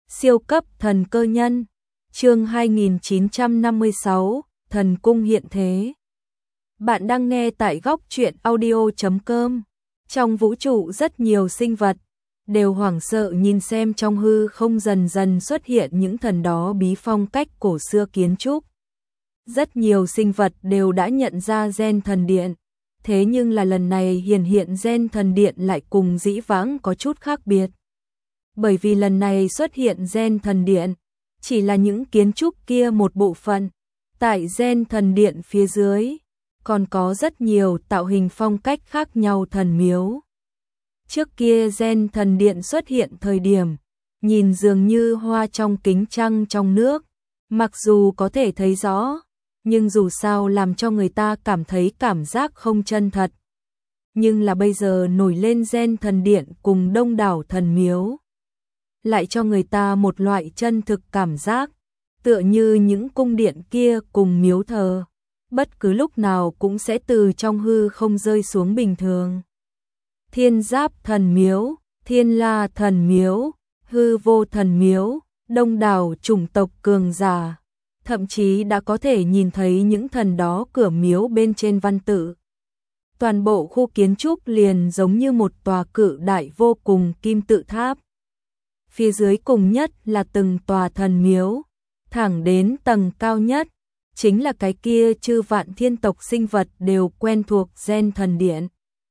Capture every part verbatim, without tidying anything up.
Siêu cấp thần cơ nhân, chương hai nghìn chín trăm năm mươi sáu, thần cung hiện thế. Bạn đang nghe tại góc truyện audio chấm com. Trong vũ trụ rất nhiều sinh vật đều hoảng sợ nhìn xem trong hư không dần dần xuất hiện những thần đó bí phong cách cổ xưa kiến trúc. Rất nhiều sinh vật đều đã nhận ra gen thần điện, thế nhưng là lần này hiển hiện gen thần điện lại cùng dĩ vãng có chút khác biệt. Bởi vì lần này xuất hiện gen thần điện, chỉ là những kiến trúc kia một bộ phận, tại gen thần điện phía dưới, còn có rất nhiều tạo hình phong cách khác nhau thần miếu. Trước kia gen thần điện xuất hiện thời điểm, nhìn dường như hoa trong kính trăng trong nước, mặc dù có thể thấy rõ, nhưng dù sao làm cho người ta cảm thấy cảm giác không chân thật. Nhưng là bây giờ nổi lên gen thần điện cùng đông đảo thần miếu, lại cho người ta một loại chân thực cảm giác, tựa như những cung điện kia cùng miếu thờ, bất cứ lúc nào cũng sẽ từ trong hư không rơi xuống bình thường. Thiên Giáp thần miếu, Thiên La thần miếu, Hư Vô thần miếu, đông đảo chủng tộc cường giả, thậm chí đã có thể nhìn thấy những thần đó cửa miếu bên trên văn tự. Toàn bộ khu kiến trúc liền giống như một tòa cự đại vô cùng kim tự tháp. Phía dưới cùng nhất là từng tòa thần miếu, thẳng đến tầng cao nhất, chính là cái kia chư vạn thiên tộc sinh vật đều quen thuộc gen thần điện.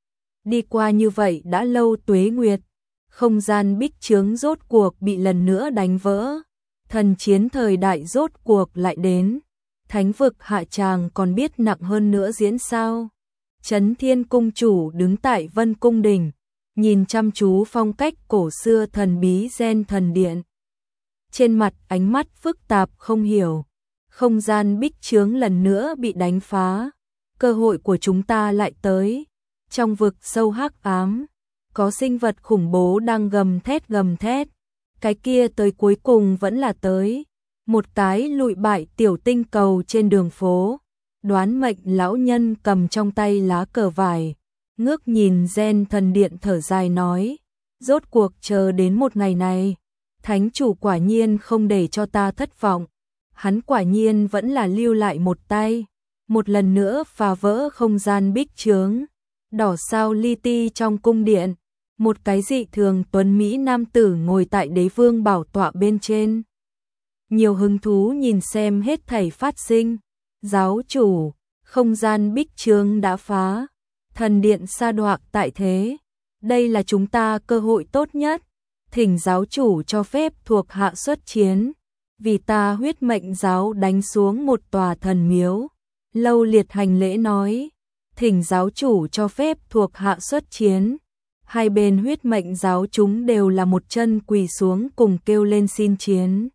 Đi qua như vậy đã lâu tuế nguyệt, không gian bích chướng rốt cuộc bị lần nữa đánh vỡ, thần chiến thời đại rốt cuộc lại đến, thánh vực hạ tràng còn biết nặng hơn nữa diễn sao. Chấn Thiên cung chủ đứng tại Vân cung đỉnh, nhìn chăm chú phong cách cổ xưa thần bí gen thần điện. Trên mặt ánh mắt phức tạp không hiểu, không gian bích chướng lần nữa bị đánh phá, cơ hội của chúng ta lại tới. Trong vực sâu hắc ám, có sinh vật khủng bố đang gầm thét gầm thét, cái kia tới cuối cùng vẫn là tới, một cái lụi bại tiểu tinh cầu trên đường phố. Đoán mệnh lão nhân cầm trong tay lá cờ vải, ngước nhìn gen thần điện thở dài nói, rốt cuộc chờ đến một ngày này, thánh chủ quả nhiên không để cho ta thất vọng, hắn quả nhiên vẫn là lưu lại một tay, một lần nữa phá vỡ không gian bích chướng. Đỏ sao li ti trong cung điện, một cái dị thường tuấn mỹ nam tử ngồi tại đế vương bảo tọa bên trên. Nhiều hứng thú nhìn xem hết thảy phát sinh. Giáo chủ, không gian bích chướng đã phá, thần điện sa đoạc tại thế, đây là chúng ta cơ hội tốt nhất, thỉnh giáo chủ cho phép thuộc hạ xuất chiến, vì ta huyết mệnh giáo đánh xuống một tòa thần miếu. Lâu Liệt hành lễ nói, thỉnh giáo chủ cho phép thuộc hạ xuất chiến. Hai bên huyết mệnh giáo chúng đều là một chân quỳ xuống cùng kêu lên xin chiến.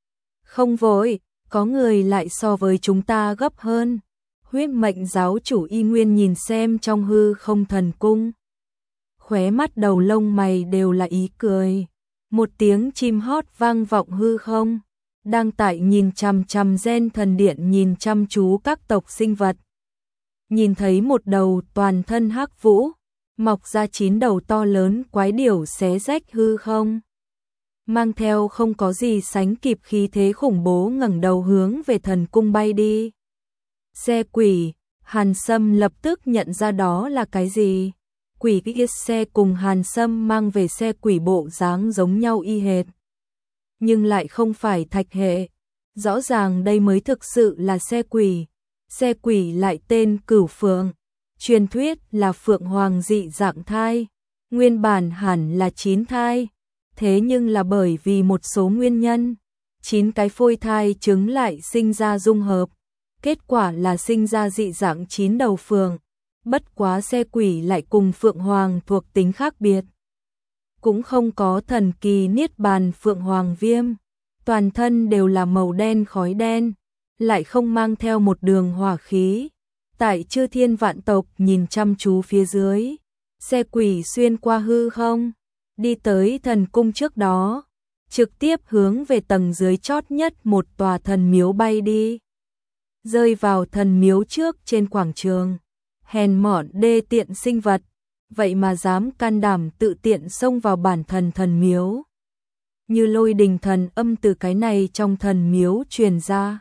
Không vội, có người lại so với chúng ta gấp hơn. Huyết mệnh giáo chủ Y Nguyên nhìn xem trong hư không thần cung, khóe mắt đầu lông mày đều là ý cười. Một tiếng chim hót vang vọng hư không, đang tại nhìn chằm chằm gen thần điện nhìn chăm chú các tộc sinh vật. Nhìn thấy một đầu toàn thân hắc vũ, mọc ra chín đầu to lớn quái điểu xé rách hư không, mang theo không có gì sánh kịp khí thế khủng bố ngẩng đầu hướng về thần cung bay đi. Xe quỷ, Hàn Sâm lập tức nhận ra đó là cái gì. Quỷ kia xe cùng Hàn Sâm mang về xe quỷ bộ dáng giống nhau y hệt, nhưng lại không phải thạch hệ. Rõ ràng đây mới thực sự là xe quỷ. Xe quỷ lại tên Cửu Phượng, truyền thuyết là phượng hoàng dị dạng thai, nguyên bản hẳn là chín thai, thế nhưng là bởi vì một số nguyên nhân, chín cái phôi thai trứng lại sinh ra dung hợp, kết quả là sinh ra dị dạng chín đầu phượng. Bất quá xe quỷ lại cùng phượng hoàng thuộc tính khác biệt, cũng không có thần kỳ niết bàn phượng hoàng viêm, toàn thân đều là màu đen khói đen, lại không mang theo một đường hỏa khí. Tại chư thiên vạn tộc nhìn chăm chú phía dưới, xe quỷ xuyên qua hư không, đi tới thần cung trước đó, trực tiếp hướng về tầng dưới chót nhất một tòa thần miếu bay đi. Rơi vào thần miếu trước trên quảng trường, hèn mọn đê tiện sinh vật, vậy mà dám can đảm tự tiện xông vào bản thần thần miếu. như lôi đình thần âm từ cái này trong thần miếu truyền ra.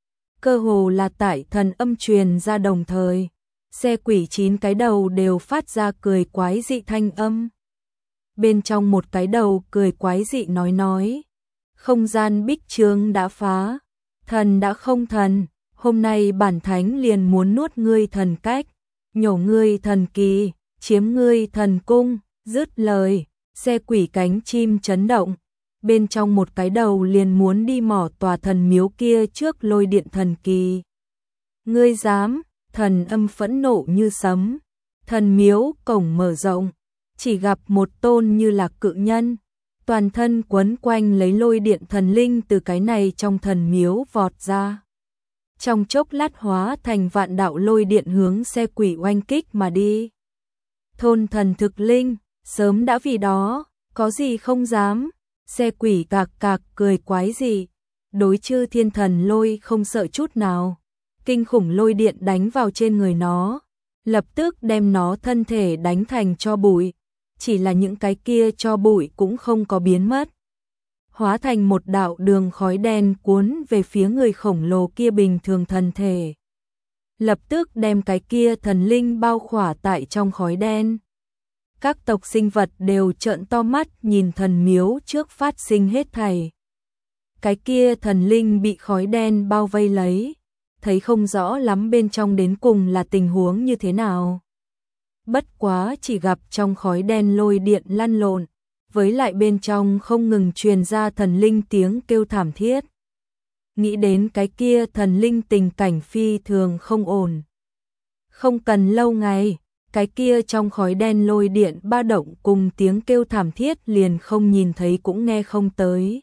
Cơ hồ là tại thần âm truyền ra đồng thời, xe quỷ chín cái đầu đều phát ra cười quái dị thanh âm. Bên trong một cái đầu cười quái dị nói nói, không gian bích trướng đã phá, thần đã không thần, hôm nay bản thánh liền muốn nuốt ngươi thần cách, nhổ ngươi thần kỳ, chiếm ngươi thần cung. Dứt lời, xe quỷ cánh chim chấn động, bên trong một cái đầu liền muốn đi mỏ tòa thần miếu kia trước lôi điện thần kỳ. Ngươi dám? Thần âm phẫn nộ như sấm, thần miếu cổng mở rộng, chỉ gặp một tôn như là cự nhân, toàn thân quấn quanh lấy lôi điện thần linh từ cái này trong thần miếu vọt ra. Trong chốc lát hóa thành vạn đạo lôi điện hướng xe quỷ oanh kích mà đi. Thôn thần thực linh, sớm đã vì đó, có gì không dám, xe quỷ cạc cạc cười quái gì, đối chư thiên thần lôi không sợ chút nào. Kinh khủng lôi điện đánh vào trên người nó, lập tức đem nó thân thể đánh thành tro bụi, chỉ là những cái kia tro bụi cũng không có biến mất. Hóa thành một đạo đường khói đen cuốn về phía người khổng lồ kia bình thường thân thể. Lập tức đem cái kia thần linh bao khỏa tại trong khói đen. Các tộc sinh vật đều trợn to mắt nhìn thần miếu trước phát sinh hết thảy. Cái kia thần linh bị khói đen bao vây lấy, thấy không rõ lắm bên trong đến cùng là tình huống như thế nào. Bất quá chỉ gặp trong khói đen lôi điện lăn lộn, với lại bên trong không ngừng truyền ra thần linh tiếng kêu thảm thiết. Nghĩ đến cái kia thần linh tình cảnh phi thường không ổn. Không cần lâu ngày, cái kia trong khói đen lôi điện ba động cùng tiếng kêu thảm thiết liền không nhìn thấy cũng nghe không tới.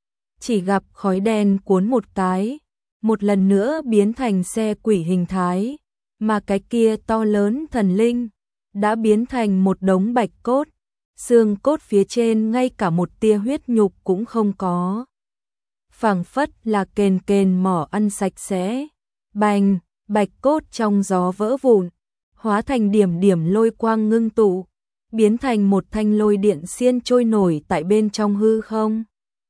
Chỉ gặp khói đen cuốn một cái, một lần nữa biến thành xe quỷ hình thái, mà cái kia to lớn thần linh đã biến thành một đống bạch cốt, xương cốt phía trên ngay cả một tia huyết nhục cũng không có. Phảng phất là kền kền mỏ ăn sạch sẽ, bành, bạch cốt trong gió vỡ vụn, hóa thành điểm điểm lôi quang ngưng tụ, biến thành một thanh lôi điện xiên trôi nổi tại bên trong hư không.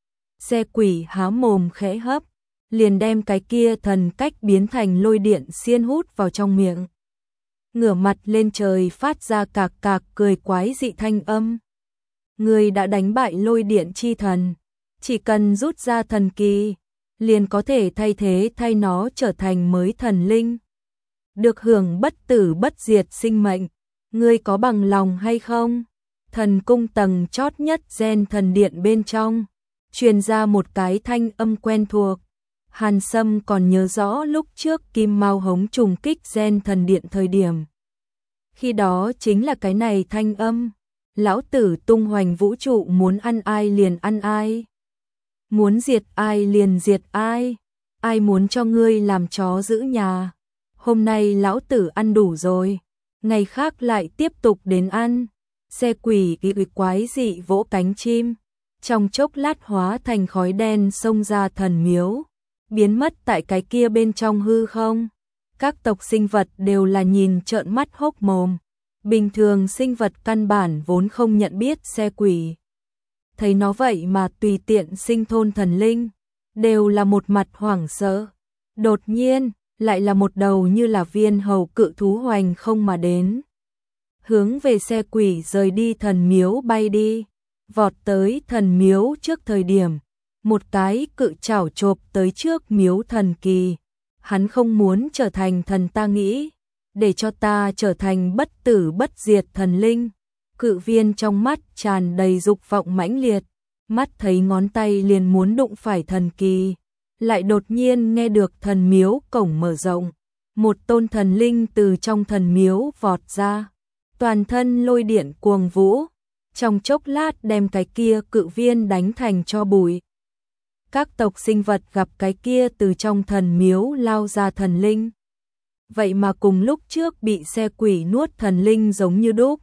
Xe quỷ há mồm khẽ hấp, liền đem cái kia thần cách biến thành lôi điện xiên hút vào trong miệng. Ngửa mặt lên trời phát ra cạc cạc cười quái dị thanh âm. Người đã đánh bại lôi điện chi thần, chỉ cần rút ra thần kỳ, liền có thể thay thế thay nó trở thành mới thần linh. Được hưởng bất tử bất diệt sinh mệnh, ngươi có bằng lòng hay không? Thần cung tầng chót nhất gen thần điện bên trong, truyền ra một cái thanh âm quen thuộc. Hàn Sâm còn nhớ rõ lúc trước Kim Mao Hống trùng kích gen thần điện thời điểm. Khi đó chính là cái này thanh âm, lão tử tung hoành vũ trụ muốn ăn ai liền ăn ai. Muốn diệt ai liền diệt ai, ai muốn cho ngươi làm chó giữ nhà. Hôm nay lão tử ăn đủ rồi, ngày khác lại tiếp tục đến ăn. Xe quỷ kỳ quái dị vỗ cánh chim, trong chốc lát hóa thành khói đen xông ra thần miếu, biến mất tại cái kia bên trong hư không. Các tộc sinh vật đều là nhìn trợn mắt hốc mồm, bình thường sinh vật căn bản vốn không nhận biết xe quỷ. Thấy nó vậy mà tùy tiện sinh thôn thần linh, đều là một mặt hoảng sợ. Đột nhiên, lại là một đầu như là viên hầu cự thú hoành không mà đến. Hướng về xe quỷ rời đi thần miếu bay đi, vọt tới thần miếu trước thời điểm. Một cái cự chảo chộp tới trước miếu thần kỳ. Hắn không muốn trở thành thần ta nghĩ, để cho ta trở thành bất tử bất diệt thần linh. Cự viên trong mắt tràn đầy dục vọng mãnh liệt, mắt thấy ngón tay liền muốn đụng phải thần kỳ, lại đột nhiên nghe được thần miếu cổng mở rộng, một tôn thần linh từ trong thần miếu vọt ra, toàn thân lôi điện cuồng vũ, trong chốc lát đem cái kia cự viên đánh thành tro bụi. Các tộc sinh vật gặp cái kia từ trong thần miếu lao ra thần linh, vậy mà cùng lúc trước bị xe quỷ nuốt thần linh giống như đúc.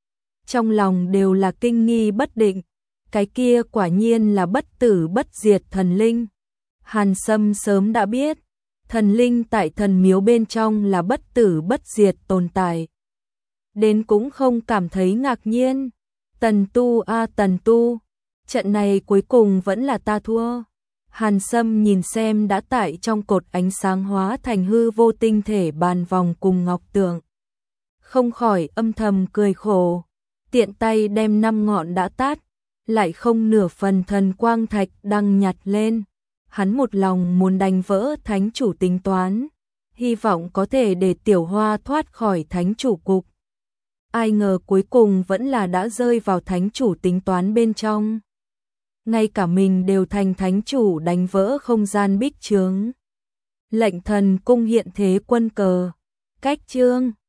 Trong lòng đều là kinh nghi bất định, cái kia quả nhiên là bất tử bất diệt thần linh. Hàn Sâm sớm đã biết, thần linh tại thần miếu bên trong là bất tử bất diệt tồn tại. Đến cũng không cảm thấy ngạc nhiên. Tần tu a à, tần tu, Trận này cuối cùng vẫn là ta thua. Hàn Sâm nhìn xem đã tại trong cột ánh sáng hóa thành hư vô tinh thể bàn vòng cùng ngọc tượng. Không khỏi âm thầm cười khổ, tiện tay đem năm ngọn đã tát, lại không nửa phần thần quang thạch đang nhặt lên. Hắn một lòng muốn đánh vỡ thánh chủ tính toán, hy vọng có thể để Tiểu Hoa thoát khỏi thánh chủ cục. Ai ngờ cuối cùng vẫn là đã rơi vào thánh chủ tính toán bên trong. Ngay cả mình đều thành thánh chủ đánh vỡ không gian bích chướng. Lệnh thần cung hiện thế quân cờ. Cách chương